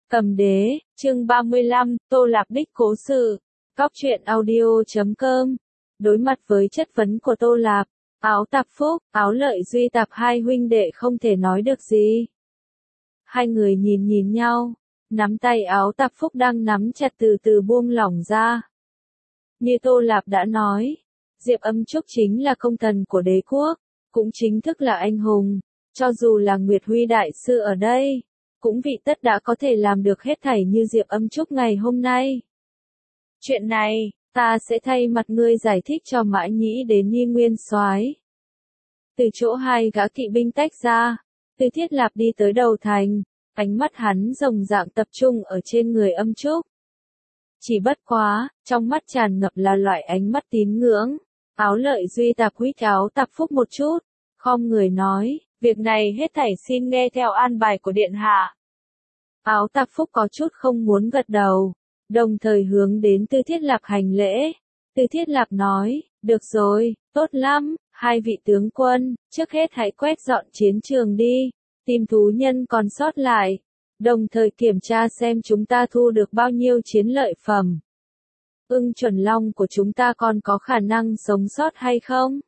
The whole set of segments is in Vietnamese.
Cầm đế, chương 35, Tô Lạp Đích cố sự. Cóc truyện audio.com. Đối mặt với chất vấn của Tô Lạp, Áo Tạp Phúc, Áo Lợi Duy Tạp hai huynh đệ không thể nói được gì. Hai người nhìn nhau, nắm tay Áo Tạp Phúc đang nắm chặt từ từ buông lỏng ra. Như Tô Lạp đã nói, Diệp Âm Trúc chính là công thần của đế quốc, cũng chính thức là anh hùng, cho dù là Nguyệt Huy đại sư ở đây, cũng vị tất đã có thể làm được hết thảy như Diệp Âm Trúc ngày hôm nay. Chuyện này, ta sẽ thay mặt ngươi giải thích cho Mã Nhĩ đến Nhi Nguyên Soái. Từ chỗ hai gã kỵ binh tách ra, Từ Thiết Lạp đi tới đầu thành, ánh mắt hắn rồng rạng tập trung ở trên người Âm Trúc. Chỉ bất quá, trong mắt tràn ngập là loại ánh mắt tín ngưỡng. Áo Lợi Duy Tạp huýt Áo Tạp Phúc một chút, khom người nói, việc này hết thảy xin nghe theo an bài của điện hạ. Áo Tạp Phúc có chút không muốn gật đầu, đồng thời hướng đến Tư Thiết Lạp hành lễ. Tư Thiết Lạp nói, được rồi, tốt lắm, hai vị tướng quân, trước hết hãy quét dọn chiến trường đi, tìm thú nhân còn sót lại, đồng thời kiểm tra xem chúng ta thu được bao nhiêu chiến lợi phẩm. Ưng Chuẩn Long của chúng ta còn có khả năng sống sót hay không?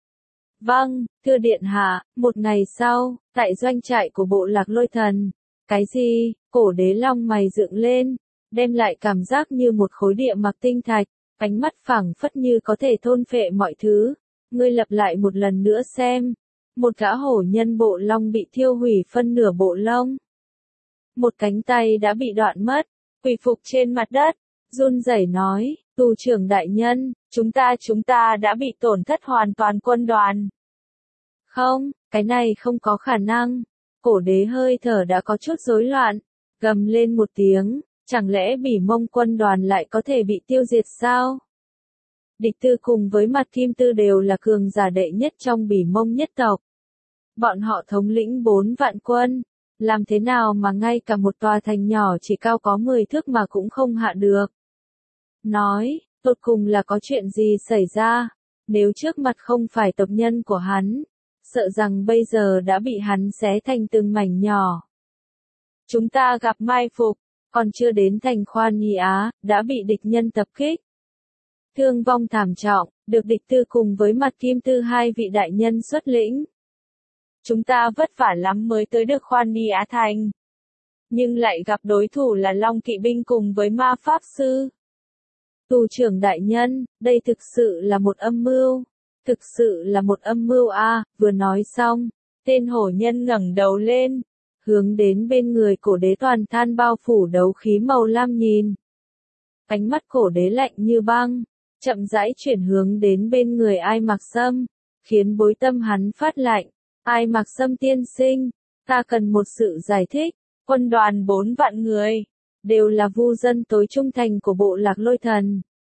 Vâng, thưa điện hạ. Một ngày sau, tại doanh trại của bộ lạc Lôi Thần. Cái gì? Cổ đế long mày dựng lên, đem lại cảm giác như một khối địa mặc tinh thạch, ánh mắt phảng phất như có thể thôn phệ mọi thứ. Ngươi lặp lại một lần nữa xem. Một gã hổ nhân bộ long bị thiêu hủy phân nửa bộ lông. Một cánh tay đã bị đoạn mất, quỳ phục trên mặt đất, run rẩy nói, tù trưởng đại nhân, chúng ta đã bị tổn thất hoàn toàn quân đoàn. Không, cái này không có khả năng. Cổ đế hơi thở đã có chút rối loạn, gầm lên một tiếng, chẳng lẽ Bỉ Mông quân đoàn lại có thể bị tiêu diệt sao? Địch Tư cùng với Mặt Kim Tư đều là cường giả đệ nhất trong Bỉ Mông nhất tộc. Bọn họ thống lĩnh 4 vạn quân, làm thế nào mà ngay cả một tòa thành nhỏ chỉ cao có 10 thước mà cũng không hạ được? Nói, tột cùng là có chuyện gì xảy ra, nếu trước mặt không phải tộc nhân của hắn, sợ rằng bây giờ đã bị hắn xé thành từng mảnh nhỏ. Chúng ta gặp mai phục, còn chưa đến thành Khoan Nhi Á, đã bị địch nhân tập kích. Thương vong thảm trọng, được địch Tư cùng với Mặt Kim Tư hai vị đại nhân xuất lĩnh. Chúng ta vất vả lắm mới tới được Khoan Nhi Á thành, nhưng lại gặp đối thủ là Long Kỵ binh cùng với Ma Pháp Sư. Tù trưởng đại nhân, đây thực sự là một âm mưu. Thực sự là một âm mưu a. Vừa nói xong, tên hổ nhân ngẩng đầu lên, hướng đến bên người cổ đế toàn than bao phủ đấu khí màu lam nhìn. Ánh mắt cổ đế lạnh như băng, chậm rãi chuyển hướng đến bên người Ai Mạc Sâm, khiến bối tâm hắn phát lạnh. Ai Mạc Sâm tiên sinh, ta cần một sự giải thích. Quân đoàn 4 vạn người, đều là vu dân tối trung thành của bộ lạc Lôi Thần.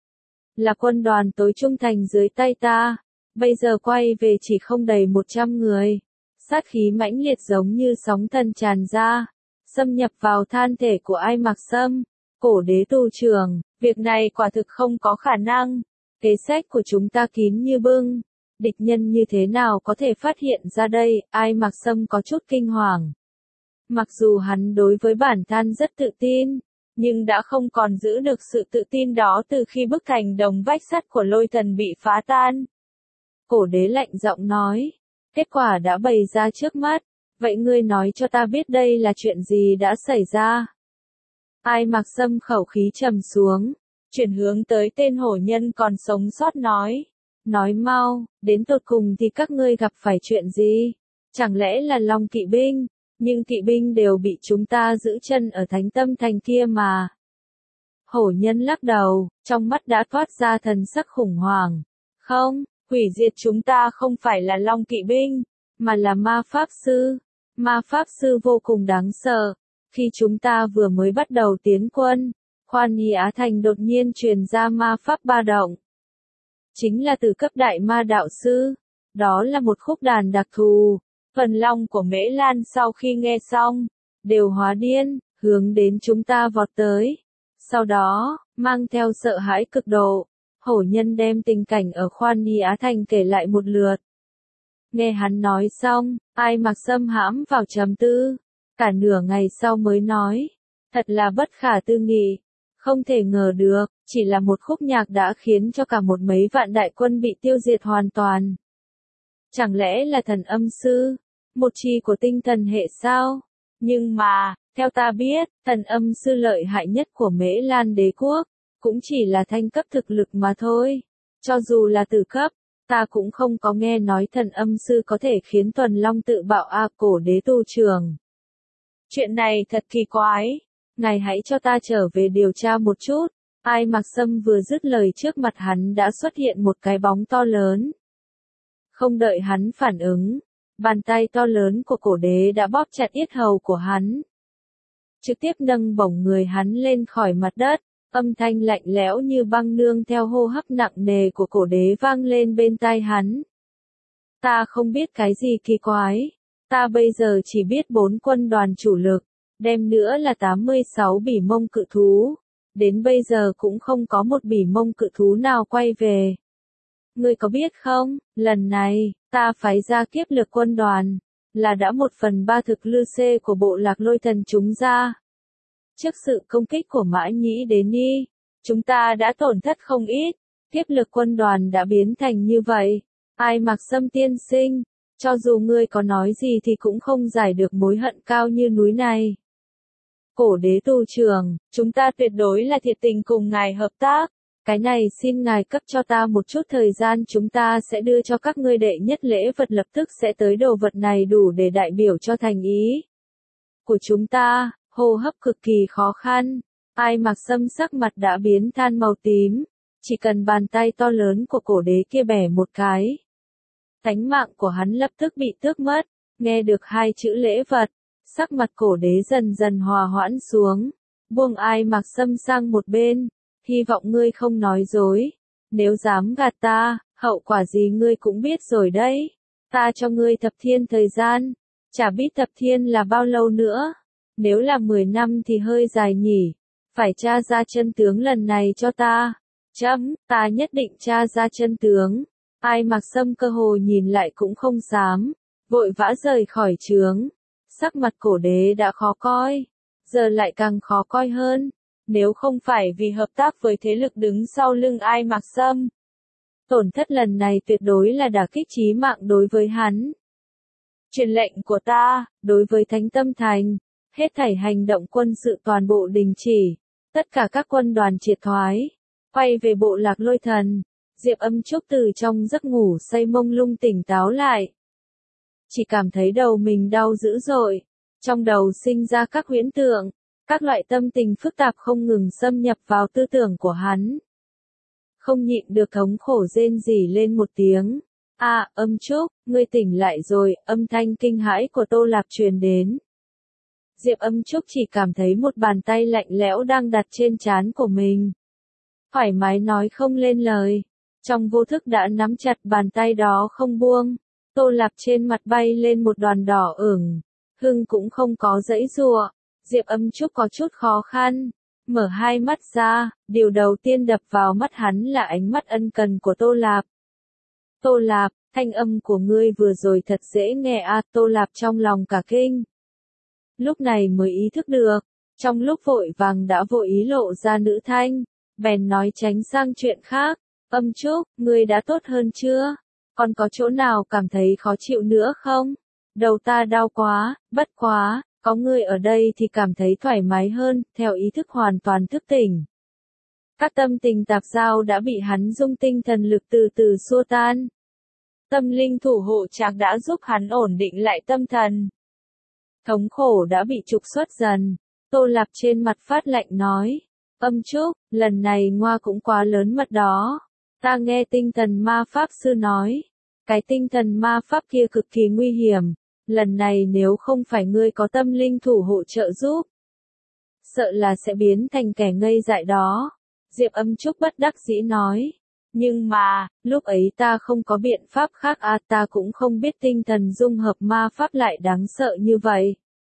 Là quân đoàn tối trung thành dưới tay ta, bây giờ quay về chỉ không đầy 100 người. Sát khí mãnh liệt giống như sóng thần tràn ra, xâm nhập vào than thể của Ai Mạc Sâm. Cổ đế tù trưởng, việc này quả thực không có khả năng. Kế sách của chúng ta kín như bưng. Địch nhân như thế nào có thể phát hiện ra đây? Ai Mạc Sâm có chút kinh hoàng. Mặc dù hắn đối với bản thân rất tự tin, nhưng đã không còn giữ được sự tự tin đó từ khi bức thành đồng vách sắt của Lôi Thần bị phá tan. Cổ đế lạnh giọng nói, kết quả đã bày ra trước mắt, vậy ngươi nói cho ta biết đây là chuyện gì đã xảy ra. Ai Mạc Sâm khẩu khí trầm xuống, chuyển hướng tới tên hổ nhân còn sống sót nói mau, đến tột cùng thì các ngươi gặp phải chuyện gì? Chẳng lẽ là Long Kỵ binh? Nhưng kỵ binh đều bị chúng ta giữ chân ở Thánh Tâm thành kia mà. Hổ nhân lắc đầu, trong mắt đã thoát ra thần sắc khủng hoảng. Không, hủy diệt chúng ta không phải là Long Kỵ binh, mà là Ma Pháp Sư. Ma Pháp Sư vô cùng đáng sợ. Khi chúng ta vừa mới bắt đầu tiến quân, Khoan Nhi Á thành đột nhiên truyền ra ma pháp ba động. Chính là từ cấp đại ma đạo sư. Đó là một khúc đàn đặc thù. Phần long của Mễ Lan sau khi nghe xong, đều hóa điên, hướng đến chúng ta vọt tới. Sau đó, mang theo sợ hãi cực độ, hổ nhân đem tình cảnh ở Khoan Nhi Á thành kể lại một lượt. Nghe hắn nói xong, Ai Mạc Sâm hãm vào trầm tư, cả nửa ngày sau mới nói, Thật là bất khả tư nghị. Không thể ngờ được, chỉ là một khúc nhạc đã khiến cho cả một mấy vạn đại quân bị tiêu diệt hoàn toàn. Chẳng lẽ là thần âm sư? Một chi của tinh thần hệ sao? Nhưng mà, theo ta biết, thần âm sư lợi hại nhất của Mễ Lan đế quốc, cũng chỉ là thanh cấp thực lực mà thôi. Cho dù là tử cấp, ta cũng không có nghe nói thần âm sư có thể khiến Tuần Long tự bạo cổ đế tu trường. Chuyện này thật kỳ quái. Ngài hãy cho ta trở về điều tra một chút. Ai Mạc Sâm vừa dứt lời trước mặt hắn đã xuất hiện một cái bóng to lớn. Không đợi hắn phản ứng, bàn tay to lớn của cổ đế đã bóp chặt yết hầu của hắn. Trực tiếp nâng bổng người hắn lên khỏi mặt đất, âm thanh lạnh lẽo như băng nương theo hô hấp nặng nề của cổ đế vang lên bên tai hắn. Ta không biết cái gì kỳ quái, ta bây giờ chỉ biết 4 quân đoàn chủ lực, đem nữa là 86 bỉ mông cự thú. Đến bây giờ cũng không có một bỉ mông cự thú nào quay về. Ngươi có biết không, lần này, ta phái ra kiếp lực quân đoàn, là đã 1/3 thực lư xê của bộ lạc lôi thần chúng ra. Trước sự công kích của Mã Nhĩ Đế Ni, chúng ta đã tổn thất không ít, kiếp lực quân đoàn đã biến thành như vậy. Ai Mạc Sâm tiên sinh, cho dù ngươi có nói gì thì cũng không giải được mối hận cao như núi này. Cổ đế tu trường, chúng ta tuyệt đối là thiệt tình cùng ngài hợp tác. Cái này xin ngài cấp cho ta một chút thời gian, chúng ta sẽ đưa cho các ngươi đệ nhất lễ vật, lập tức sẽ tới. Đồ vật này đủ để đại biểu cho thành ý của chúng ta. Hô hấp cực kỳ khó khăn. Ai Mạc Sâm sắc mặt đã biến than màu tím. Chỉ cần bàn tay to lớn của cổ đế kia bẻ một cái, tánh mạng của hắn lập tức bị tước mất. Nghe được 2 chữ lễ vật, sắc mặt cổ đế dần dần hòa hoãn xuống. Buông Ai Mạc Sâm sang một bên. Hy vọng ngươi không nói dối. Nếu dám gạt ta, hậu quả gì ngươi cũng biết rồi đấy. Ta cho ngươi thập thiên thời gian. Chả biết thập thiên là bao lâu nữa. Nếu là 10 năm thì hơi dài nhỉ. Phải tra ra chân tướng lần này cho ta. Ta nhất định tra ra chân tướng. Ai Mạc Sâm cơ hồ nhìn lại cũng không dám. Vội vã rời khỏi trướng. Sắc mặt cổ đế đã khó coi. Giờ lại càng khó coi hơn. Nếu không phải vì hợp tác với thế lực đứng sau lưng Ai Mạc Sâm, tổn thất lần này tuyệt đối là đả kích chí mạng đối với hắn. Truyền lệnh của ta, đối với Thánh Tâm Thành, hết thảy hành động quân sự toàn bộ đình chỉ, tất cả các quân đoàn triệt thoái, quay về bộ lạc lôi thần. Diệp Âm Trúc từ trong giấc ngủ say mông lung tỉnh táo lại. Chỉ cảm thấy đầu mình đau dữ dội, trong đầu sinh ra các huyễn tượng. Các loại tâm tình phức tạp không ngừng xâm nhập vào tư tưởng của hắn. Không nhịn được thống khổ rên rỉ lên một tiếng. Âm Trúc, ngươi tỉnh lại rồi, âm thanh kinh hãi của Tô Lạp truyền đến. Diệp Âm Trúc chỉ cảm thấy một bàn tay lạnh lẽo đang đặt trên trán của mình. Thoải mái nói không lên lời. Trong vô thức đã nắm chặt bàn tay đó không buông. Tô Lạp trên mặt bay lên một đoàn đỏ ửng. Hưng cũng không có giãy giụa. Diệp Âm Trúc có chút khó khăn, mở 2 mắt ra, điều đầu tiên đập vào mắt hắn là ánh mắt ân cần của Tô Lạp. Tô Lạp, thanh âm của ngươi vừa rồi thật dễ nghe Tô Lạp trong lòng cả kinh. Lúc này mới ý thức được, trong lúc vội vàng đã vội ý lộ ra nữ thanh, bèn nói tránh sang chuyện khác. Âm Trúc, ngươi đã tốt hơn chưa? Còn có chỗ nào cảm thấy khó chịu nữa không? Đầu ta đau quá, bất quá. Có ngươi ở đây thì cảm thấy thoải mái hơn, theo ý thức hoàn toàn thức tỉnh. Các tâm tình tạp giao đã bị hắn dung tinh thần lực từ từ xua tan. Tâm linh thủ hộ trạc đã giúp hắn ổn định lại tâm thần. Thống khổ đã bị trục xuất dần. Tô Lạp trên mặt phát lạnh nói. Âm Trúc, lần này ngoa cũng quá lớn mật đó. Ta nghe tinh thần ma pháp sư nói. Cái tinh thần ma pháp kia cực kỳ nguy hiểm. Lần này nếu không phải ngươi có tâm linh thủ hộ trợ giúp, sợ là sẽ biến thành kẻ ngây dại đó. Diệp Âm Trúc bất đắc dĩ nói. Nhưng mà, lúc ấy ta không có biện pháp khác ta cũng không biết tinh thần dung hợp ma pháp lại đáng sợ như vậy.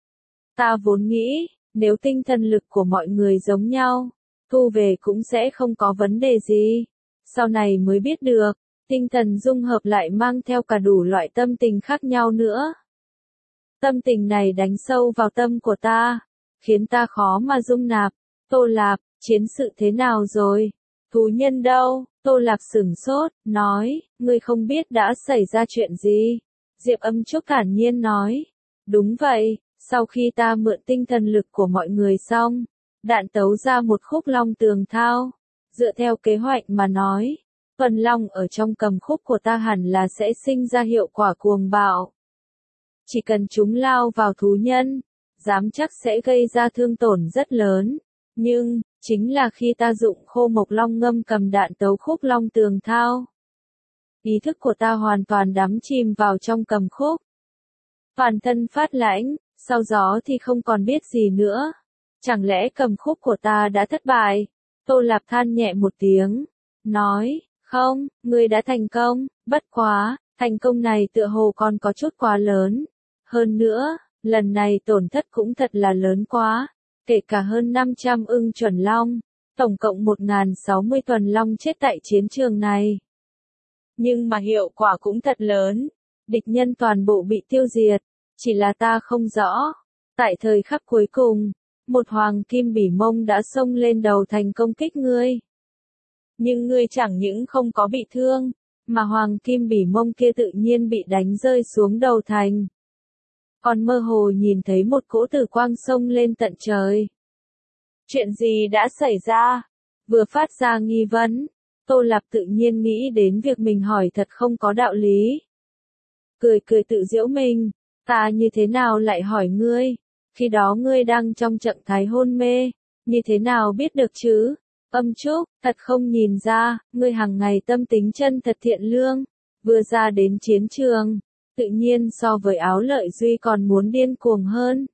Ta vốn nghĩ, nếu tinh thần lực của mọi người giống nhau, thu về cũng sẽ không có vấn đề gì. Sau này mới biết được, tinh thần dung hợp lại mang theo cả đủ loại tâm tình khác nhau nữa. Tâm tình này đánh sâu vào tâm của ta, khiến ta khó mà dung nạp. Tô Lạp, chiến sự thế nào rồi? Thú nhân đâu? Tô Lạp sửng sốt, nói, ngươi không biết đã xảy ra chuyện gì. Diệp Âm Trúc thản nhiên nói, đúng vậy, sau khi ta mượn tinh thần lực của mọi người xong, đạn tấu ra một khúc long tường thao. Dựa theo kế hoạch mà nói, Vân Long ở trong cầm khúc của ta hẳn là sẽ sinh ra hiệu quả cuồng bạo. Chỉ cần chúng lao vào thú nhân, dám chắc sẽ gây ra thương tổn rất lớn. Nhưng, chính là khi ta dụng khô mộc long ngâm cầm đạn tấu khúc long tường thao. Ý thức của ta hoàn toàn đắm chìm vào trong cầm khúc. Toàn thân phát lãnh, sau gió thì không còn biết gì nữa. Chẳng lẽ cầm khúc của ta đã thất bại? Tô Lạp than nhẹ một tiếng, nói, không, ngươi đã thành công, bất quá, thành công này tựa hồ còn có chút quá lớn. Hơn nữa, lần này tổn thất cũng thật là lớn quá, kể cả hơn 500 ưng chuẩn long, tổng cộng 1060 tuần long chết tại chiến trường này. Nhưng mà hiệu quả cũng thật lớn, địch nhân toàn bộ bị tiêu diệt, chỉ là ta không rõ. Tại thời khắc cuối cùng, một hoàng kim bỉ mông đã xông lên đầu thành công kích ngươi. Nhưng ngươi chẳng những không có bị thương, mà hoàng kim bỉ mông kia tự nhiên bị đánh rơi xuống đầu thành. Còn mơ hồ nhìn thấy một cỗ tử quang xông lên tận trời. Chuyện gì đã xảy ra? Vừa phát ra nghi vấn, Tô Lạp tự nhiên nghĩ đến việc mình hỏi thật không có đạo lý. Cười cười tự giễu mình, ta như thế nào lại hỏi ngươi? Khi đó ngươi đang trong trạng thái hôn mê, như thế nào biết được chứ? Âm Trúc, thật không nhìn ra, ngươi hàng ngày tâm tính chân thật thiện lương, vừa ra đến chiến trường, tự nhiên so với Áo Lợi Duy còn muốn điên cuồng hơn.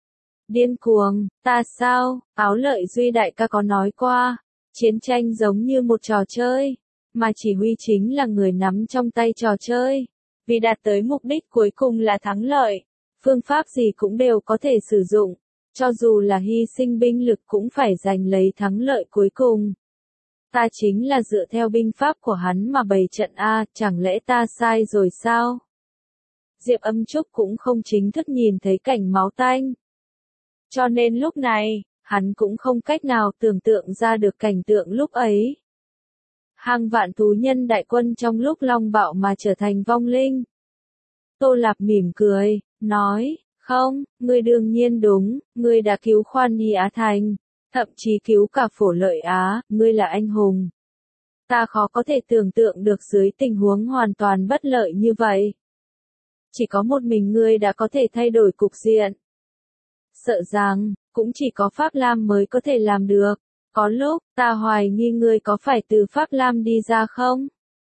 Điên cuồng, ta sao? Áo Lợi Duy đại ca có nói qua, chiến tranh giống như một trò chơi, mà chỉ huy chính là người nắm trong tay trò chơi, vì đạt tới mục đích cuối cùng là thắng lợi. Phương pháp gì cũng đều có thể sử dụng, cho dù là hy sinh binh lực cũng phải giành lấy thắng lợi cuối cùng. Ta chính là dựa theo binh pháp của hắn mà bày trận a, chẳng lẽ ta sai rồi sao? Diệp Âm Trúc cũng không chính thức nhìn thấy cảnh máu tanh. Cho nên lúc này, hắn cũng không cách nào tưởng tượng ra được cảnh tượng lúc ấy. Hàng vạn thú nhân đại quân trong lúc long bạo mà trở thành vong linh. Tô Lạp mỉm cười, nói, không, ngươi đương nhiên đúng, ngươi đã cứu Khoan Nhi Á Thành, thậm chí cứu cả Phổ Lợi Á, ngươi là anh hùng. Ta khó có thể tưởng tượng được dưới tình huống hoàn toàn bất lợi như vậy. Chỉ có một mình ngươi đã có thể thay đổi cục diện. Sợ rằng, cũng chỉ có Pháp Lam mới có thể làm được. Có lúc, ta hoài nghi ngươi có phải từ Pháp Lam đi ra không?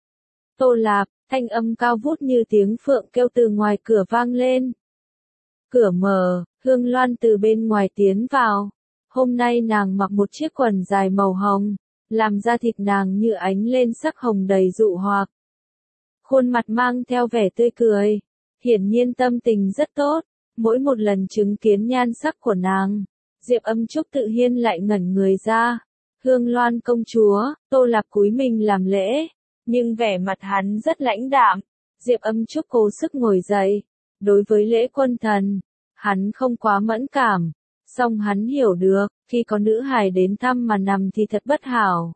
Tô Lạp, thanh âm cao vút như tiếng phượng kêu từ ngoài cửa vang lên. Cửa mở, Hương Loan từ bên ngoài tiến vào. Hôm nay nàng mặc một chiếc quần dài màu hồng, làm da thịt nàng như ánh lên sắc hồng đầy dụ hoặc. Khuôn mặt mang theo vẻ tươi cười, hiển nhiên tâm tình rất tốt. Mỗi một lần chứng kiến nhan sắc của nàng, Diệp Âm Trúc tự nhiên lại ngẩn người ra. Hương Loan công chúa, Tô Lạp cúi mình làm lễ, nhưng vẻ mặt hắn rất lãnh đạm. Diệp Âm Trúc cố sức ngồi dậy. Đối với lễ quân thần, hắn không quá mẫn cảm, song hắn hiểu được, khi có nữ hài đến thăm mà nằm thì thật bất hảo.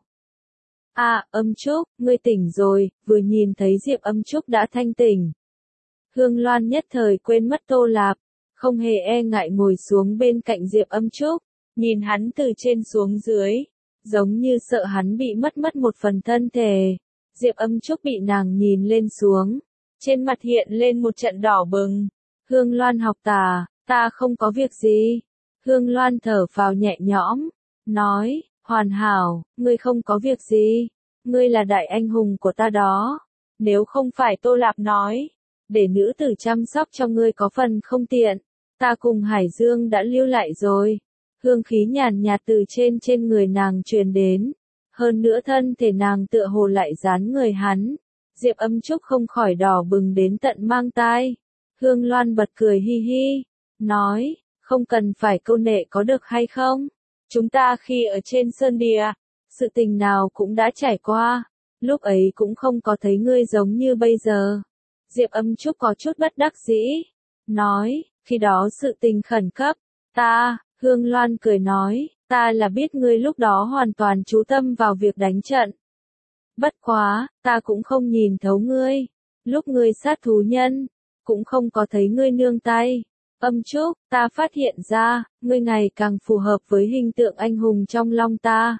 À, Âm Trúc, ngươi tỉnh rồi, vừa nhìn thấy Diệp Âm Trúc đã thanh tỉnh. Hương Loan nhất thời quên mất Tô Lạp, không hề e ngại ngồi xuống bên cạnh Diệp Âm Trúc, nhìn hắn từ trên xuống dưới, giống như sợ hắn bị mất một phần thân thể. Diệp Âm Trúc bị nàng nhìn lên xuống, trên mặt hiện lên một trận đỏ bừng. Hương Loan học ta không có việc gì. Hương Loan thở phào nhẹ nhõm, nói, hoàn hảo, ngươi không có việc gì, ngươi là đại anh hùng của ta đó. Nếu không phải Tô Lạp nói, để nữ tử chăm sóc cho ngươi có phần không tiện, ta cùng Hải Dương đã lưu lại rồi. Hương khí nhàn nhạt từ trên người nàng truyền đến, hơn nữa thân thể nàng tựa hồ lại dán người hắn. Diệp Âm Trúc không khỏi đỏ bừng đến tận mang tai. Hương Loan bật cười hi hi, nói, không cần phải câu nệ có được hay không? Chúng ta khi ở trên Sơn Địa, sự tình nào cũng đã trải qua, lúc ấy cũng không có thấy ngươi giống như bây giờ. Diệp Âm Trúc có chút bất đắc dĩ, nói, khi đó sự tình khẩn cấp, Hương Loan cười nói, ta là biết ngươi lúc đó hoàn toàn chú tâm vào việc đánh trận. Bất quá, ta cũng không nhìn thấu ngươi. Lúc ngươi sát thú nhân, cũng không có thấy ngươi nương tay. Âm Trúc, ta phát hiện ra, ngươi ngày càng phù hợp với hình tượng anh hùng trong lòng ta.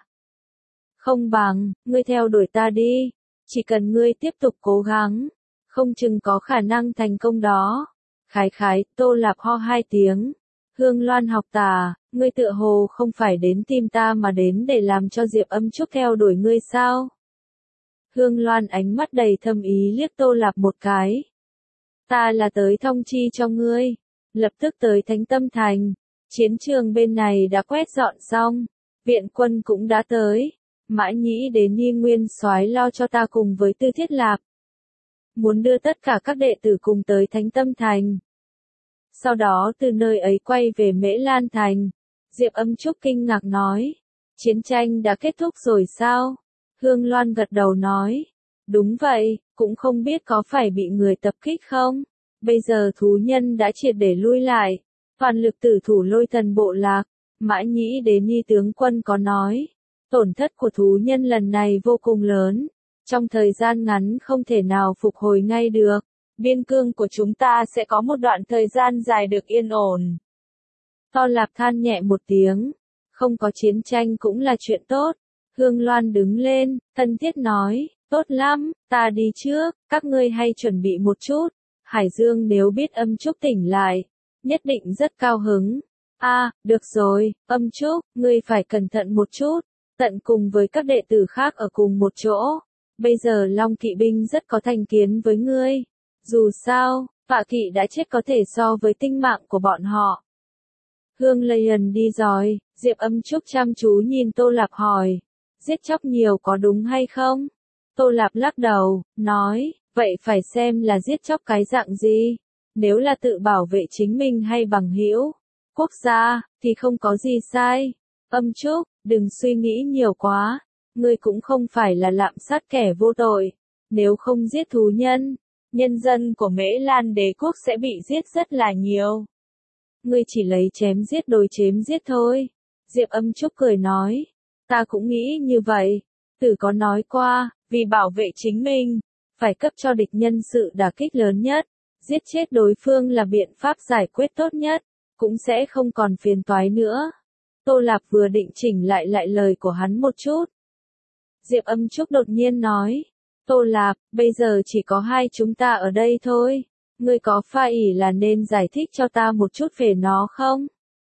Không bằng, ngươi theo đuổi ta đi. Chỉ cần ngươi tiếp tục cố gắng, không chừng có khả năng thành công đó. Khái khái, Tô Lạp ho hai tiếng. Hương Loan học tà, ngươi tựa hồ không phải đến tìm ta mà đến để làm cho Diệp Âm Trúc theo đuổi ngươi sao? Hương Loan ánh mắt đầy thâm ý liếc Tô Lạp một cái. Ta là tới thông chi cho ngươi. Lập tức tới Thánh Tâm Thành. Chiến trường bên này đã quét dọn xong. Viện quân cũng đã tới. Mã Nhĩ đến Nhi Nguyên Soái lo cho ta cùng với Tư Thiết Lạp. Muốn đưa tất cả các đệ tử cùng tới Thánh Tâm Thành. Sau đó từ nơi ấy quay về Mễ Lan Thành. Diệp Âm Trúc kinh ngạc nói. Chiến tranh đã kết thúc rồi sao? Hương Loan gật đầu nói. Đúng vậy, cũng không biết có phải bị người tập kích không? Bây giờ thú nhân đã triệt để lui lại. Toàn lực tử thủ Lôi Thần bộ lạc. Mã Nhĩ đến Nhi tướng quân có nói. Tổn thất của thú nhân lần này vô cùng lớn. Trong thời gian ngắn không thể nào phục hồi ngay được. Biên cương của chúng ta sẽ có một đoạn thời gian dài được yên ổn. To Lạp than nhẹ một tiếng. Không có chiến tranh cũng là chuyện tốt. Hương Loan đứng lên, thân thiết nói, tốt lắm, ta đi trước, các ngươi hay chuẩn bị một chút. Hải Dương nếu biết Âm Trúc tỉnh lại, nhất định rất cao hứng. Được rồi, Âm Trúc, ngươi phải cẩn thận một chút. Tận cùng với các đệ tử khác ở cùng một chỗ. Bây giờ Long Kỵ binh rất có thành kiến với ngươi. Dù sao, Phạ Kỵ đã chết có thể so với tinh mạng của bọn họ. Hương Lion đi rồi, Diệp Âm Trúc chăm chú nhìn Tô Lạp hỏi. Giết chóc nhiều có đúng hay không? Tô Lạp lắc đầu, nói, vậy phải xem là giết chóc cái dạng gì. Nếu là tự bảo vệ chính mình hay bằng hữu, quốc gia, thì không có gì sai. Âm Trúc, đừng suy nghĩ nhiều quá. Ngươi cũng không phải là lạm sát kẻ vô tội. Nếu không giết thú nhân, nhân dân của Mễ Lan đế quốc sẽ bị giết rất là nhiều. Ngươi chỉ lấy chém giết đối chém giết thôi. Diệp Âm Trúc cười nói. Ta cũng nghĩ như vậy. Tử có nói qua, vì bảo vệ chính mình, phải cấp cho địch nhân sự đả kích lớn nhất. Giết chết đối phương là biện pháp giải quyết tốt nhất, cũng sẽ không còn phiền toái nữa. Tô Lạp vừa định chỉnh lại lời của hắn một chút. Diệp Âm Trúc đột nhiên nói. Tô Lạp, bây giờ chỉ có hai chúng ta ở đây thôi. Ngươi có pha ỷ là nên giải thích cho ta một chút về nó không?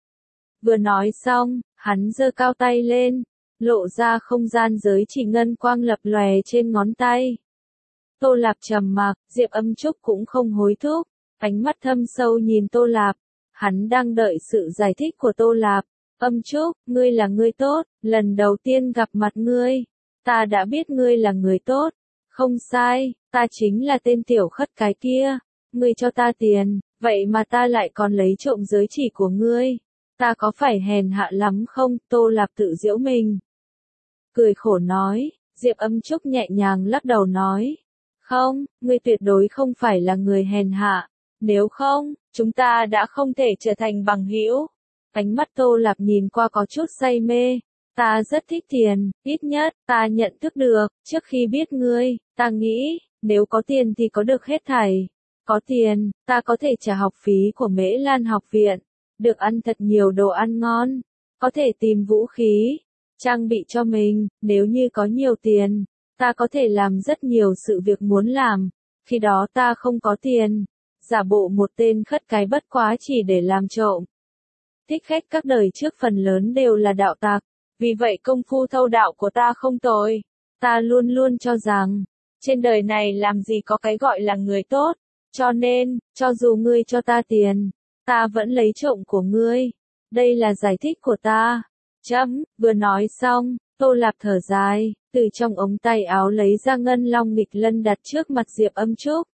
Vừa nói xong, hắn giơ cao tay lên, lộ ra không gian giới chỉ ngân quang lập lòe trên ngón tay. Tô Lạp trầm mặc, Diệp Âm Trúc cũng không hối thúc, ánh mắt thâm sâu nhìn Tô Lạp. Hắn đang đợi sự giải thích của Tô Lạp. Âm Trúc, ngươi là người tốt, lần đầu tiên gặp mặt ngươi, ta đã biết ngươi là người tốt. Không sai, ta chính là tên tiểu khất cái kia. Ngươi cho ta tiền, vậy mà ta lại còn lấy trộm giới chỉ của ngươi. Ta có phải hèn hạ lắm không? Tô Lạp tự giễu mình. Cười khổ nói, Diệp Âm Trúc nhẹ nhàng lắc đầu nói. Không, ngươi tuyệt đối không phải là người hèn hạ. Nếu không, chúng ta đã không thể trở thành bằng hữu. Ánh mắt Tô Lạp nhìn qua có chút say mê. Ta rất thích tiền, ít nhất, ta nhận thức được, trước khi biết ngươi, ta nghĩ, nếu có tiền thì có được hết thảy. Có tiền, ta có thể trả học phí của Mễ Lan học viện, được ăn thật nhiều đồ ăn ngon, có thể tìm vũ khí, trang bị cho mình, nếu như có nhiều tiền, ta có thể làm rất nhiều sự việc muốn làm, khi đó ta không có tiền, giả bộ một tên khất cái bất quá chỉ để làm trộm. Thích khách các đời trước phần lớn đều là đạo tặc, vì vậy công phu thâu đạo của ta không tồi. Ta luôn luôn cho rằng, trên đời này làm gì có cái gọi là người tốt, cho nên, cho dù ngươi cho ta tiền, ta vẫn lấy trộm của ngươi. Đây là giải thích của ta. Vừa nói xong, Tô Lạp thở dài, từ trong ống tay áo lấy ra ngân long nghịch lân đặt trước mặt Diệp Âm Trúc.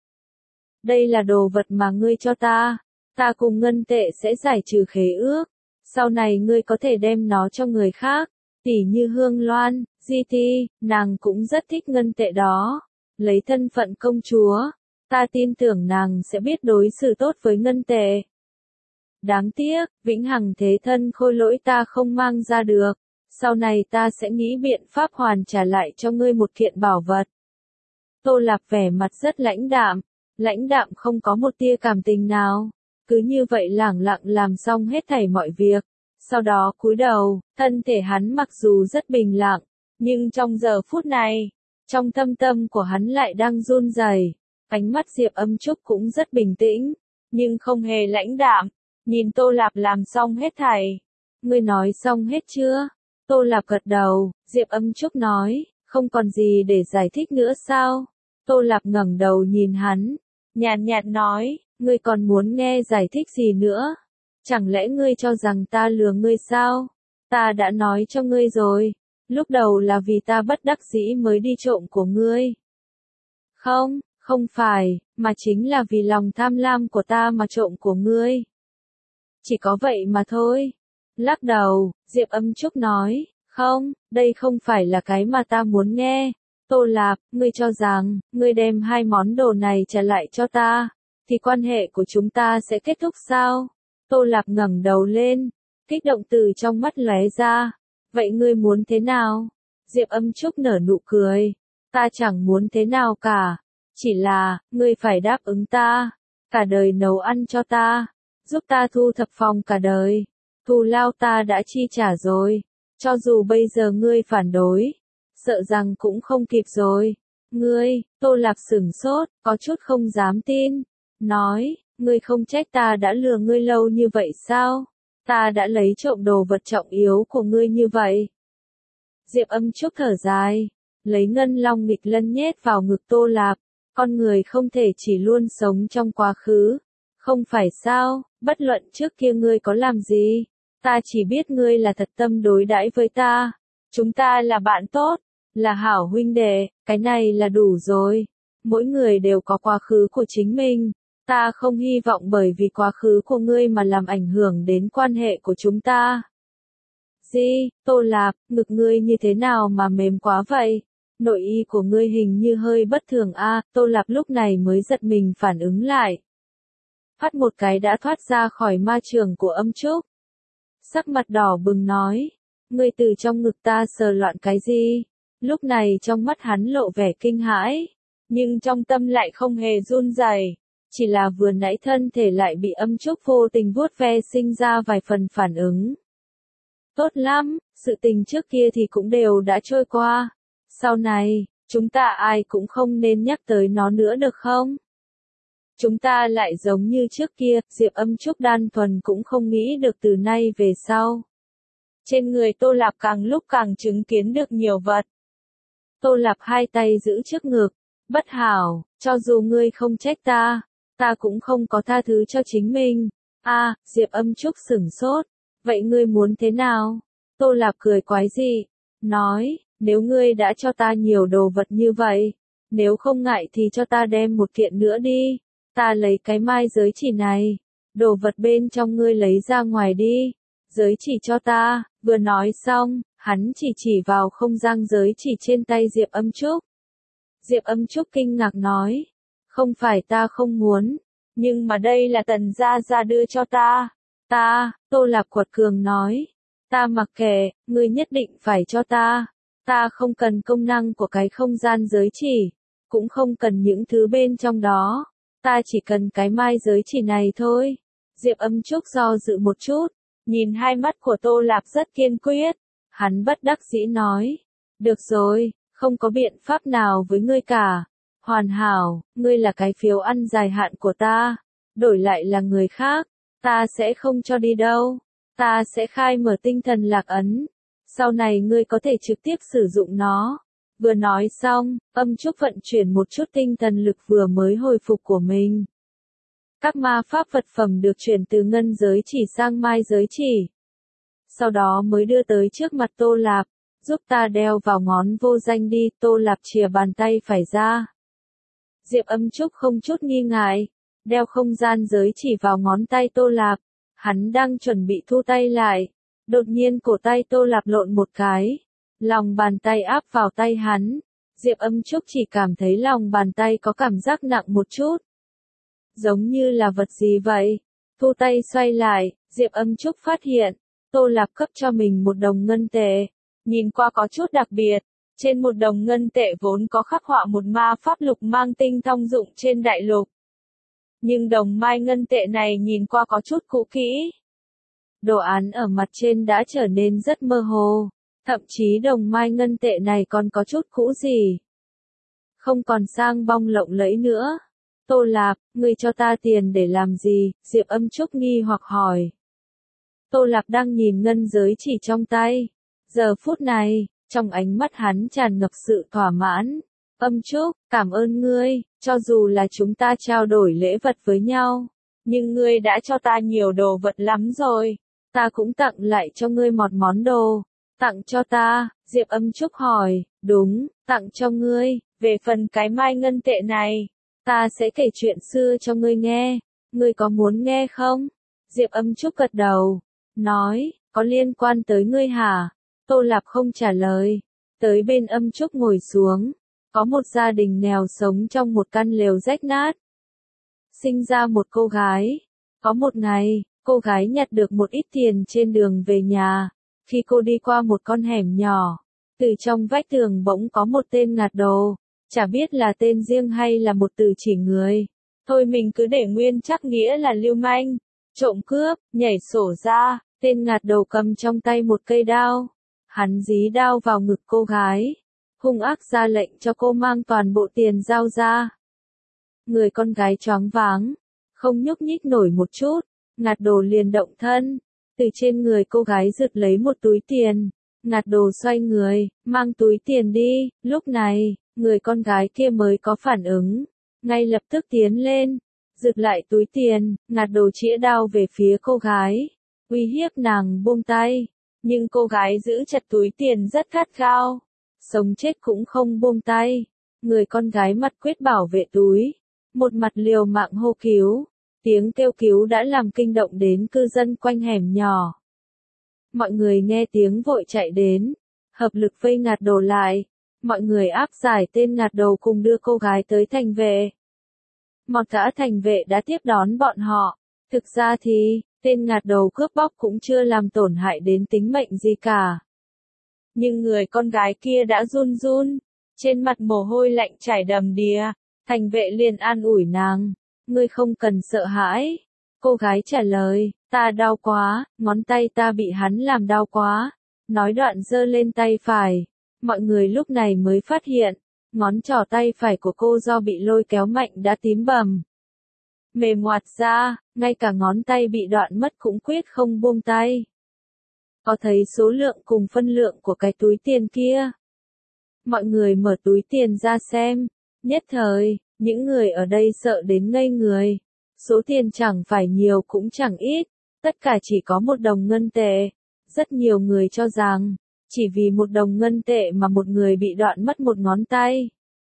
Đây là đồ vật mà ngươi cho ta. Ta cùng ngân tệ sẽ giải trừ khế ước. Sau này ngươi có thể đem nó cho người khác. Tỉ như Hương Loan, GT, nàng cũng rất thích ngân tệ đó. Lấy thân phận công chúa, ta tin tưởng nàng sẽ biết đối xử tốt với ngân tệ. Đáng tiếc, vĩnh hằng thế thân khôi lỗi ta không mang ra được. Sau này ta sẽ nghĩ biện pháp hoàn trả lại cho ngươi một kiện bảo vật. Tô Lạp vẻ mặt rất lãnh đạm không có một tia cảm tình nào. Cứ như vậy lẳng lặng làm xong hết thảy mọi việc. Sau đó cúi đầu, thân thể hắn mặc dù rất bình lặng, nhưng trong giờ phút này, trong thâm tâm của hắn lại đang run rẩy. Ánh mắt Diệp Âm Trúc cũng rất bình tĩnh, nhưng không hề lãnh đạm, nhìn Tô Lạp làm xong hết thảy. Ngươi nói xong hết chưa? Tô Lạp gật đầu, Diệp Âm Trúc nói, không còn gì để giải thích nữa sao? Tô Lạp ngẩng đầu nhìn hắn, nhàn nhạt nói, ngươi còn muốn nghe giải thích gì nữa? Chẳng lẽ ngươi cho rằng ta lừa ngươi sao? Ta đã nói cho ngươi rồi, lúc đầu là vì ta bất đắc dĩ mới đi trộm của ngươi. Không, không phải, mà chính là vì lòng tham lam của ta mà trộm của ngươi. Chỉ có vậy mà thôi. Lắc đầu, Diệp Âm Trúc nói, không, đây không phải là cái mà ta muốn nghe. Tô Lạp, ngươi cho rằng, ngươi đem hai món đồ này trả lại cho ta, thì quan hệ của chúng ta sẽ kết thúc sao? Tô Lạp ngẩng đầu lên, kích động từ trong mắt lóe ra. Vậy ngươi muốn thế nào? Diệp Âm Trúc nở nụ cười. Ta chẳng muốn thế nào cả. Chỉ là, ngươi phải đáp ứng ta. Cả đời nấu ăn cho ta. Giúp ta thu thập phòng cả đời. Thù lao ta đã chi trả rồi. Cho dù bây giờ ngươi phản đối, sợ rằng cũng không kịp rồi. Ngươi, Tô Lạp sửng sốt, có chút không dám tin. Nói, ngươi không trách ta đã lừa ngươi lâu như vậy sao? Ta đã lấy trộm đồ vật trọng yếu của ngươi như vậy. Diệp Âm Trúc thở dài, lấy ngân long nghịch lân nhét vào ngực Tô Lạp. Con người không thể chỉ luôn sống trong quá khứ. Không phải sao, bất luận trước kia ngươi có làm gì. Ta chỉ biết ngươi là thật tâm đối đãi với ta. Chúng ta là bạn tốt, là hảo huynh đệ, cái này là đủ rồi. Mỗi người đều có quá khứ của chính mình. Ta không hy vọng bởi vì quá khứ của ngươi mà làm ảnh hưởng đến quan hệ của chúng ta. Gì, Tô Lạp, ngực ngươi như thế nào mà mềm quá vậy? Nội y của ngươi hình như hơi bất thường a. Tô Lạp lúc này mới giật mình phản ứng lại. Phát một cái đã thoát ra khỏi ma trường của Âm Trúc. Sắc mặt đỏ bừng nói, ngươi từ trong ngực ta sờ loạn cái gì? Lúc này trong mắt hắn lộ vẻ kinh hãi, nhưng trong tâm lại không hề run rẩy. Chỉ là vừa nãy thân thể lại bị Âm Trúc vô tình vuốt ve sinh ra vài phần phản ứng. Tốt lắm, sự tình trước kia thì cũng đều đã trôi qua. Sau này, chúng ta ai cũng không nên nhắc tới nó nữa được không? Chúng ta lại giống như trước kia, Diệp Âm Trúc đơn thuần cũng không nghĩ được từ nay về sau. Trên người Tô Lạp càng lúc càng chứng kiến được nhiều vật. Tô Lạp hai tay giữ trước ngực, bất hảo, cho dù ngươi không trách ta, ta cũng không có tha thứ cho chính mình. Diệp Âm Trúc sửng sốt, vậy ngươi muốn thế nào? Tô Lạp cười quái dị, nói, nếu ngươi đã cho ta nhiều đồ vật như vậy, nếu không ngại thì cho ta đem một kiện nữa đi. Ta lấy cái mai giới chỉ này, đồ vật bên trong ngươi lấy ra ngoài đi, giới chỉ cho ta. Vừa nói xong, hắn chỉ vào không gian giới chỉ trên tay Diệp Âm Trúc. Diệp Âm Trúc kinh ngạc nói, không phải ta không muốn, nhưng mà đây là Tần gia gia đưa cho ta. Tô Lạp quật cường nói, ta mặc kệ, ngươi nhất định phải cho ta. Ta không cần công năng của cái không gian giới chỉ, cũng không cần những thứ bên trong đó. Ta chỉ cần cái mai giới chỉ này thôi. Diệp Âm Trúc do dự một chút, nhìn hai mắt của Tô Lạp rất kiên quyết. Hắn bất đắc dĩ nói, được rồi, không có biện pháp nào với ngươi cả. Hoàn hảo, ngươi là cái phiếu ăn dài hạn của ta. Đổi lại là người khác, ta sẽ không cho đi đâu. Ta sẽ khai mở tinh thần lạc ấn. Sau này ngươi có thể trực tiếp sử dụng nó. Vừa nói xong, Âm Trúc vận chuyển một chút tinh thần lực vừa mới hồi phục của mình. Các ma pháp vật phẩm được chuyển từ ngân giới chỉ sang mai giới chỉ. Sau đó mới đưa tới trước mặt Tô Lạp, giúp ta đeo vào ngón vô danh đi. Tô Lạp chìa bàn tay phải ra. Diệp Âm Trúc không chút nghi ngại, đeo không gian giới chỉ vào ngón tay Tô Lạp. Hắn đang chuẩn bị thu tay lại, đột nhiên cổ tay Tô Lạp lộn một cái. Lòng bàn tay áp vào tay hắn, Diệp Âm Trúc chỉ cảm thấy lòng bàn tay có cảm giác nặng một chút. Giống như là vật gì vậy? Thu tay xoay lại, Diệp Âm Trúc phát hiện, Tô Lạp cấp cho mình một đồng ngân tệ, nhìn qua có chút đặc biệt. Trên một đồng ngân tệ vốn có khắc họa một ma pháp lục mang tinh thông dụng trên đại lục. Nhưng đồng mai ngân tệ này nhìn qua có chút cũ kỹ. Đồ án ở mặt trên đã trở nên rất mơ hồ, thậm chí đồng mai ngân tệ này còn có chút cũ gì. Không còn sang bong lộng lẫy nữa. Tô Lạp, ngươi cho ta tiền để làm gì? Diệp Âm Trúc nghi hoặc hỏi. Tô Lạp đang nhìn ngân giới chỉ trong tay. Giờ phút này, trong ánh mắt hắn tràn ngập sự thỏa mãn. Âm Trúc, cảm ơn ngươi, cho dù là chúng ta trao đổi lễ vật với nhau, nhưng ngươi đã cho ta nhiều đồ vật lắm rồi, ta cũng tặng lại cho ngươi một món đồ. Tặng cho ta, Diệp Âm Trúc hỏi, đúng, tặng cho ngươi, về phần cái mai ngân tệ này, ta sẽ kể chuyện xưa cho ngươi nghe, ngươi có muốn nghe không? Diệp Âm Trúc gật đầu, nói, có liên quan tới ngươi hả? Tô Lạp không trả lời, tới bên Âm Trúc ngồi xuống. Có một gia đình nghèo sống trong một căn lều rách nát. Sinh ra một cô gái. Có một ngày, cô gái nhặt được một ít tiền trên đường về nhà. Khi cô đi qua một con hẻm nhỏ, từ trong vách tường bỗng có một tên ngạt đồ. Chả biết là tên riêng hay là một từ chỉ người. Thôi mình cứ để nguyên chắc nghĩa là lưu manh, trộm cướp, nhảy sổ ra. Tên ngạt đồ cầm trong tay một cây đao. Hắn dí đao vào ngực cô gái. Hung ác ra lệnh cho cô mang toàn bộ tiền giao ra. Người con gái choáng váng, không nhúc nhích nổi một chút, ngạt đồ liền động thân, từ trên người cô gái giật lấy một túi tiền, ngạt đồ xoay người, mang túi tiền đi, lúc này, người con gái kia mới có phản ứng, ngay lập tức tiến lên, giật lại túi tiền, ngạt đồ chĩa đao về phía cô gái, uy hiếp nàng buông tay, nhưng cô gái giữ chặt túi tiền rất gắt gao. Sống chết cũng không buông tay, người con gái mặt quyết bảo vệ túi, một mặt liều mạng hô cứu, tiếng kêu cứu đã làm kinh động đến cư dân quanh hẻm nhỏ. Mọi người nghe tiếng vội chạy đến, hợp lực vây ngạt đồ lại, mọi người áp giải tên ngạt đồ cùng đưa cô gái tới thành vệ. Một gã thành vệ đã tiếp đón bọn họ, thực ra thì, tên ngạt đồ cướp bóc cũng chưa làm tổn hại đến tính mệnh gì cả. Nhưng người con gái kia đã run run, trên mặt mồ hôi lạnh chảy đầm đìa, thành vệ liền an ủi nàng, ngươi không cần sợ hãi. Cô gái trả lời, ta đau quá, ngón tay ta bị hắn làm đau quá, nói đoạn giơ lên tay phải, mọi người lúc này mới phát hiện, ngón trỏ tay phải của cô do bị lôi kéo mạnh đã tím bầm. Mềm ngoặt ra, ngay cả ngón tay bị đoạn mất cũng quyết không buông tay. Có thấy số lượng cùng phân lượng của cái túi tiền kia. Mọi người mở túi tiền ra xem, nhất thời, những người ở đây sợ đến ngây người. Số tiền chẳng phải nhiều cũng chẳng ít, tất cả chỉ có một đồng ngân tệ. Rất nhiều người cho rằng, chỉ vì một đồng ngân tệ mà một người bị đoạn mất một ngón tay.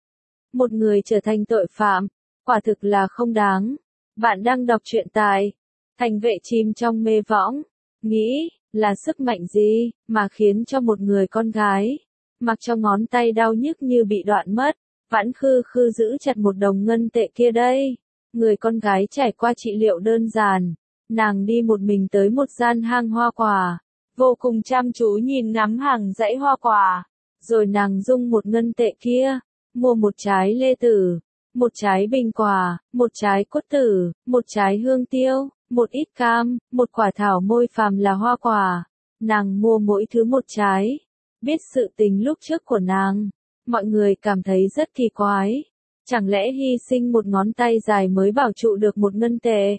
Một người trở thành tội phạm, quả thực là không đáng. Bạn đang đọc truyện tại Thành Vệ chìm trong mê võng, nghĩ là sức mạnh gì mà khiến cho một người con gái mặc cho ngón tay đau nhức như bị đoạn mất, vẫn khư khư giữ chặt một đồng ngân tệ kia đây. Người con gái trải qua trị liệu đơn giản, nàng đi một mình tới một gian hang hoa quả, vô cùng chăm chú nhìn ngắm hàng dãy hoa quả, rồi nàng dung một ngân tệ kia, mua một trái lê tử, một trái bình quả, một trái quất tử, một trái hương tiêu, một ít cam, một quả thảo môi phàm là hoa quả. Nàng mua mỗi thứ một trái. Biết sự tình lúc trước của nàng, mọi người cảm thấy rất kỳ quái. Chẳng lẽ hy sinh một ngón tay dài mới bảo trụ được một ngân tệ?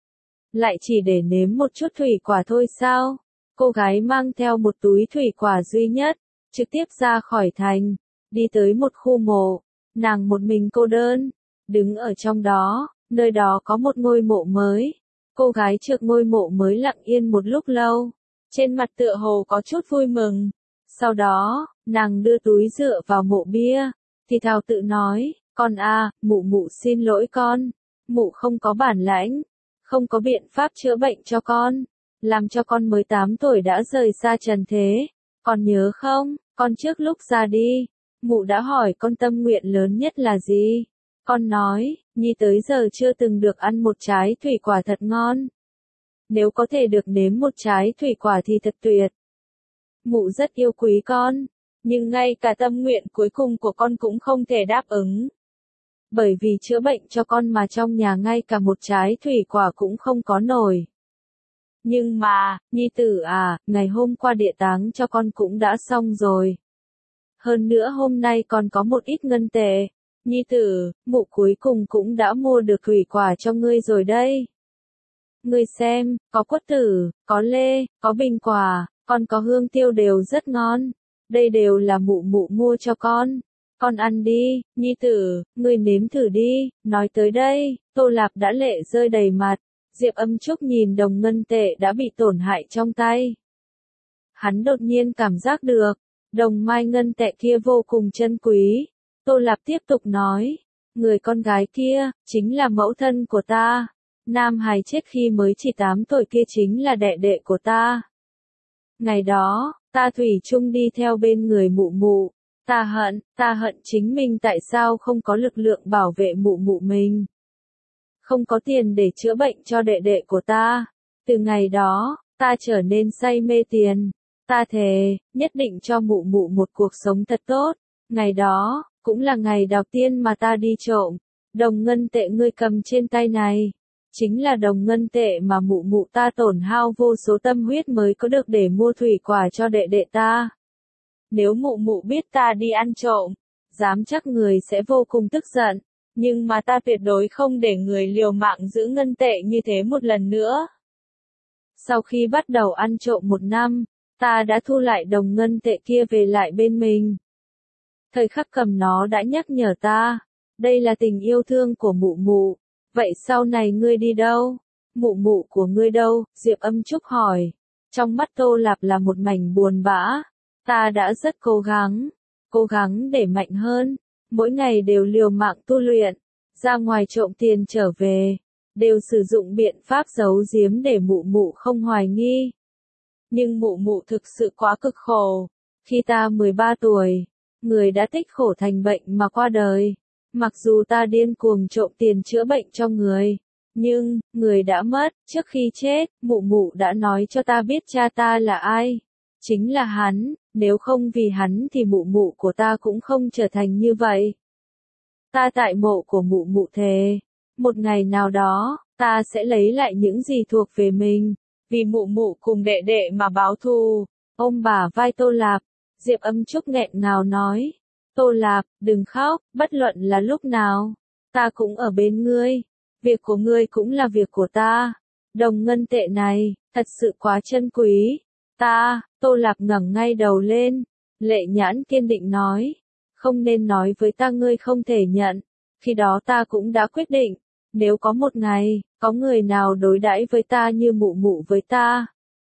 Lại chỉ để nếm một chút thủy quả thôi sao? Cô gái mang theo một túi thủy quả duy nhất, trực tiếp ra khỏi thành, đi tới một khu mộ. Nàng một mình cô đơn, đứng ở trong đó, nơi đó có một ngôi mộ mới. Cô gái trước ngôi mộ mới lặng yên một lúc lâu, trên mặt tựa hồ có chút vui mừng. Sau đó, nàng đưa túi dựa vào mộ bia, thì thào tự nói, con a, mụ xin lỗi con, mụ không có bản lãnh, không có biện pháp chữa bệnh cho con, làm cho con mới 8 tuổi đã rời xa trần thế, con nhớ không, con trước lúc ra đi, mụ đã hỏi con tâm nguyện lớn nhất là gì? Con nói, Nhi tới giờ chưa từng được ăn một trái thủy quả thật ngon. nếu có thể được nếm một trái thủy quả thì thật tuyệt. Mụ rất yêu quý con, nhưng ngay cả tâm nguyện cuối cùng của con cũng không thể đáp ứng. Bởi vì chữa bệnh cho con mà trong nhà ngay cả một trái thủy quả cũng không có nổi. Nhưng mà, nhi tử à, ngày hôm qua địa táng cho con cũng đã xong rồi. Hơn nữa hôm nay còn có một ít ngân tệ. Nhi tử, mụ cuối cùng cũng đã mua được thủy quả cho ngươi rồi đây. Ngươi xem, có quất tử, có lê, có bình quả, còn có hương tiêu đều rất ngon. Đây đều là mụ mua cho con. Con ăn đi, nhi tử, ngươi nếm thử đi. Nói tới đây, Tô Lạp đã lệ rơi đầy mặt. Diệp Âm Trúc nhìn đồng ngân tệ đã bị tổn hại trong tay. Hắn đột nhiên cảm giác được, đồng mai ngân tệ kia vô cùng chân quý. Tô Lạp tiếp tục nói, người con gái kia, chính là mẫu thân của ta. Nam hài chết khi mới chỉ 8 tuổi kia chính là đệ đệ của ta. Ngày đó, ta thủy chung đi theo bên người mụ. Ta hận chính mình tại sao không có lực lượng bảo vệ mụ mình. Không có tiền để chữa bệnh cho đệ đệ của ta. Từ ngày đó, ta trở nên say mê tiền. Ta thề, nhất định cho mụ một cuộc sống thật tốt. Ngày đó, cũng là ngày đầu tiên mà ta đi trộm. Đồng ngân tệ ngươi cầm trên tay này, chính là đồng ngân tệ mà mụ ta tổn hao vô số tâm huyết mới có được để mua thủy quả cho đệ đệ ta. Nếu mụ biết ta đi ăn trộm, dám chắc người sẽ vô cùng tức giận. Nhưng mà ta tuyệt đối không để người liều mạng giữ ngân tệ như thế một lần nữa. Sau khi bắt đầu ăn trộm 1 năm, ta đã thu lại đồng ngân tệ kia về lại bên mình. Thời khắc cầm nó đã nhắc nhở ta, đây là tình yêu thương của mụ. Vậy sau này ngươi đi đâu? Mụ của ngươi đâu? Diệp Âm Trúc hỏi. Trong mắt Tô Lạp là một mảnh buồn bã. Ta đã rất cố gắng để mạnh hơn. Mỗi ngày đều liều mạng tu luyện, ra ngoài trộm tiền trở về, đều sử dụng biện pháp giấu giếm để mụ không hoài nghi. Nhưng mụ thực sự quá cực khổ. Khi ta 13 tuổi, người đã tích khổ thành bệnh mà qua đời. Mặc dù ta điên cuồng trộm tiền chữa bệnh cho người, nhưng, người đã mất. Trước khi chết, mụ đã nói cho ta biết cha ta là ai. Chính là hắn, nếu không vì hắn thì mụ của ta cũng không trở thành như vậy. Ta tại mộ của mụ thề, một ngày nào đó, ta sẽ lấy lại những gì thuộc về mình, vì mụ cùng đệ đệ mà báo thù. Ôm bả vai Tô Lạp, Diệp Âm Trúc nghẹn ngào nói, Tô Lạp, đừng khóc, bất luận là lúc nào, ta cũng ở bên ngươi, việc của ngươi cũng là việc của ta. Đồng ngân tệ này, thật sự quá chân quý. Tô Lạp ngẩng ngay đầu lên, Lệ Nhãn kiên định nói, không nên nói với ta ngươi không thể nhận. Khi đó ta cũng đã quyết định, nếu có một ngày, có người nào đối đãi với ta như mụ với ta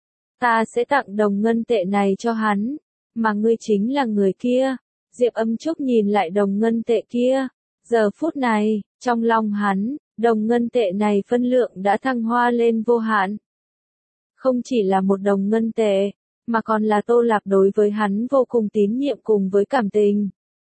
sẽ tặng đồng ngân tệ này cho hắn, mà ngươi chính là người kia. Diệp Âm Trúc nhìn lại đồng ngân tệ kia, giờ phút này, trong lòng hắn, đồng ngân tệ này phân lượng đã thăng hoa lên vô hạn. Không chỉ là một đồng ngân tệ, mà còn là Tô Lạp đối với hắn vô cùng tín nhiệm cùng với cảm tình.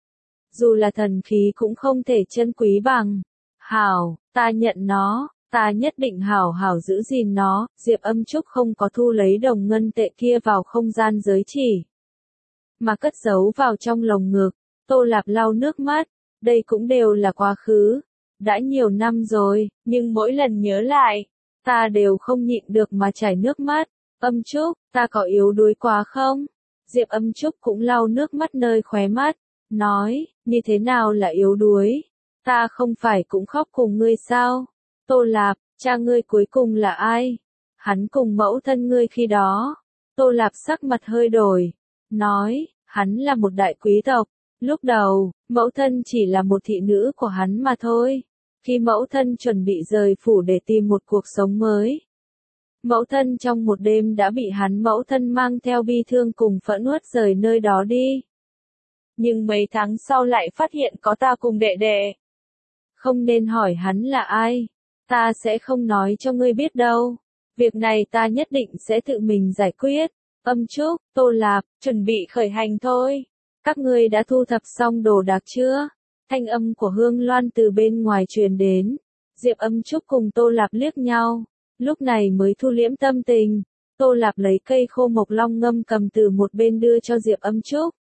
Dù là thần khí cũng không thể chân quý bằng. Hảo, ta nhận nó, ta nhất định hảo giữ gìn nó. Diệp Âm Trúc không có thu lấy đồng ngân tệ kia vào không gian giới chỉ, mà cất giấu vào trong lồng ngực. Tô Lạp lau nước mắt, đây cũng đều là quá khứ. Đã nhiều năm rồi, nhưng mỗi lần nhớ lại, ta đều không nhịn được mà chảy nước mắt. Âm Trúc, ta có yếu đuối quá không? Diệp Âm Trúc cũng lau nước mắt nơi khóe mắt, nói, như thế nào là yếu đuối? Ta không phải cũng khóc cùng ngươi sao? Tô Lạp, cha ngươi cuối cùng là ai? Hắn cùng mẫu thân ngươi khi đó. Tô Lạp sắc mặt hơi đổi, nói, hắn là một đại quý tộc. Lúc đầu, mẫu thân chỉ là một thị nữ của hắn mà thôi. Khi mẫu thân chuẩn bị rời phủ để tìm một cuộc sống mới, mẫu thân trong một đêm đã bị hắn mẫu thân mang theo bi thương cùng phẫn uất rời nơi đó đi. Nhưng mấy tháng sau lại phát hiện có ta cùng đệ đệ. Không nên hỏi hắn là ai, ta sẽ không nói cho ngươi biết đâu. Việc này ta nhất định sẽ tự mình giải quyết. Âm Trúc, Tô Lạp, chuẩn bị khởi hành thôi. Các ngươi đã thu thập xong đồ đạc chưa? Thanh âm của Hương Loan từ bên ngoài truyền đến. Diệp Âm Trúc cùng Tô Lạp liếc nhau, lúc này mới thu liễm tâm tình. Tô Lạp lấy cây khô mộc long ngâm cầm từ một bên đưa cho Diệp Âm Trúc.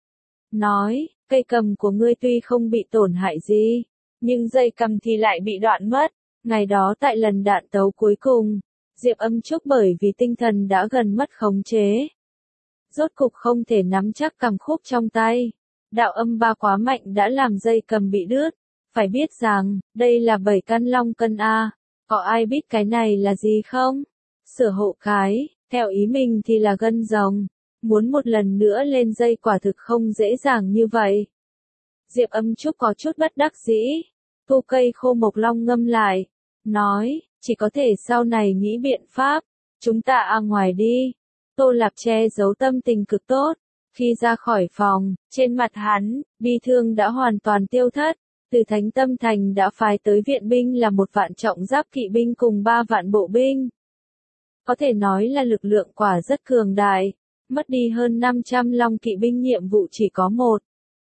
Nói, cây cầm của ngươi tuy không bị tổn hại gì, nhưng dây cầm thì lại bị đoạn mất. Ngày đó tại lần đạn tấu cuối cùng, Diệp Âm Trúc bởi vì tinh thần đã gần mất khống chế. Rốt cục không thể nắm chắc cầm khúc trong tay. Đạo âm ba quá mạnh đã làm dây cầm bị đứt. Phải biết rằng, đây là 7 căn long cân A. Có ai biết cái này là gì không? Sửa hộ cái, theo ý mình thì là gân rồng. Muốn một lần nữa lên dây quả thực không dễ dàng như vậy. Diệp Âm Trúc có chút bất đắc dĩ. Thu cây khô mộc long ngâm lại. Nói, chỉ có thể sau này nghĩ biện pháp. Chúng ta ngoài đi. Tô Lạp che giấu tâm tình cực tốt. Khi ra khỏi phòng, trên mặt hắn, bi thương đã hoàn toàn tiêu thất. Từ Thánh Tâm Thành đã phái tới viện binh là 1 vạn trọng giáp kỵ binh cùng 3 vạn bộ binh. Có thể nói là lực lượng quả rất cường đại. Mất đi hơn 500 long kỵ binh, nhiệm vụ chỉ có một.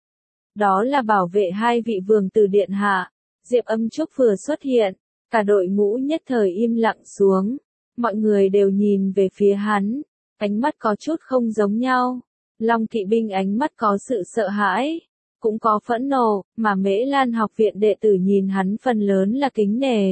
Đó là bảo vệ 2 vị vương tử điện hạ. Diệp Âm Trúc vừa xuất hiện, cả đội ngũ nhất thời im lặng xuống. Mọi người đều nhìn về phía hắn, ánh mắt có chút không giống nhau. Long kỵ binh ánh mắt có sự sợ hãi, cũng có phẫn nộ, mà Mễ Lan học viện đệ tử nhìn hắn phần lớn là kính nể.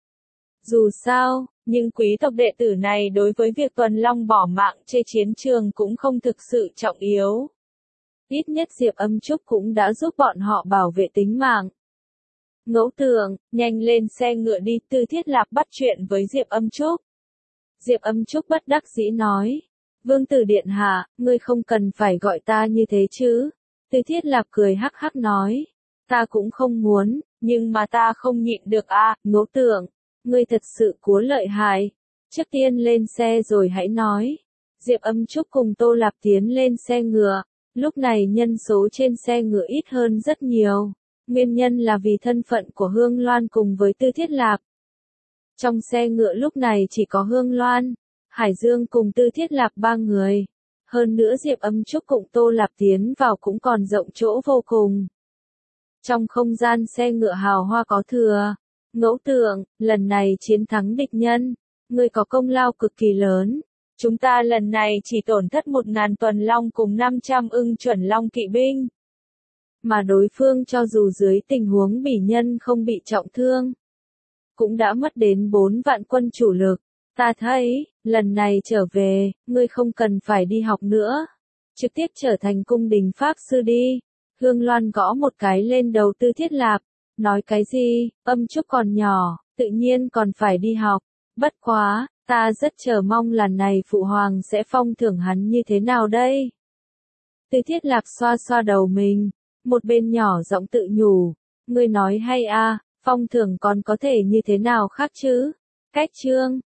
Dù sao, nhưng quý tộc đệ tử này đối với việc tuần long bỏ mạng trên chiến trường cũng không thực sự trọng yếu. Ít nhất Diệp Âm Trúc cũng đã giúp bọn họ bảo vệ tính mạng. Ngẫu Tường, nhanh lên xe ngựa đi, Tư Thiết Lạp bắt chuyện với Diệp Âm Trúc. Diệp Âm Trúc bất đắc dĩ nói. Vương tử điện hạ, ngươi không cần phải gọi ta như thế chứ. Tư Thiết Lạp cười hắc hắc nói. Ta cũng không muốn, nhưng mà ta không nhịn được Ngẫu Tường. Ngươi thật sự cố lợi hại. Trước tiên lên xe rồi hãy nói. Diệp Âm Trúc cùng Tô Lạp tiến lên xe ngựa. Lúc này nhân số trên xe ngựa ít hơn rất nhiều. Nguyên nhân là vì thân phận của Hương Loan cùng với Tư Thiết Lạp. Trong xe ngựa lúc này chỉ có Hương Loan, Hải Dương cùng Tư Thiết Lạp 3 người. Hơn nữa Diệp Âm Trúc cùng Tô Lạp tiến vào cũng còn rộng chỗ vô cùng. Trong không gian xe ngựa hào hoa có thừa. Ngẫu Tường, lần này chiến thắng địch nhân, ngươi có công lao cực kỳ lớn. Chúng ta lần này chỉ tổn thất 1000 tuần long cùng 500 ưng chuẩn long kỵ binh. Mà đối phương cho dù dưới tình huống bỉ nhân không bị trọng thương, cũng đã mất đến 4 vạn quân chủ lực. Ta thấy, lần này trở về, ngươi không cần phải đi học nữa. Trực tiếp trở thành cung đình pháp sư đi. Hương Loan gõ một cái lên đầu Tư Thiết Lạp. Nói cái gì, Âm Trúc còn nhỏ, tự nhiên còn phải đi học. Bất quá, ta rất chờ mong lần này Phụ Hoàng sẽ phong thưởng hắn như thế nào đây. Tư Thiết Lạp xoa xoa đầu mình. Một bên nhỏ giọng tự nhủ. Ngươi nói hay phong thưởng còn có thể như thế nào khác chứ? Cách chương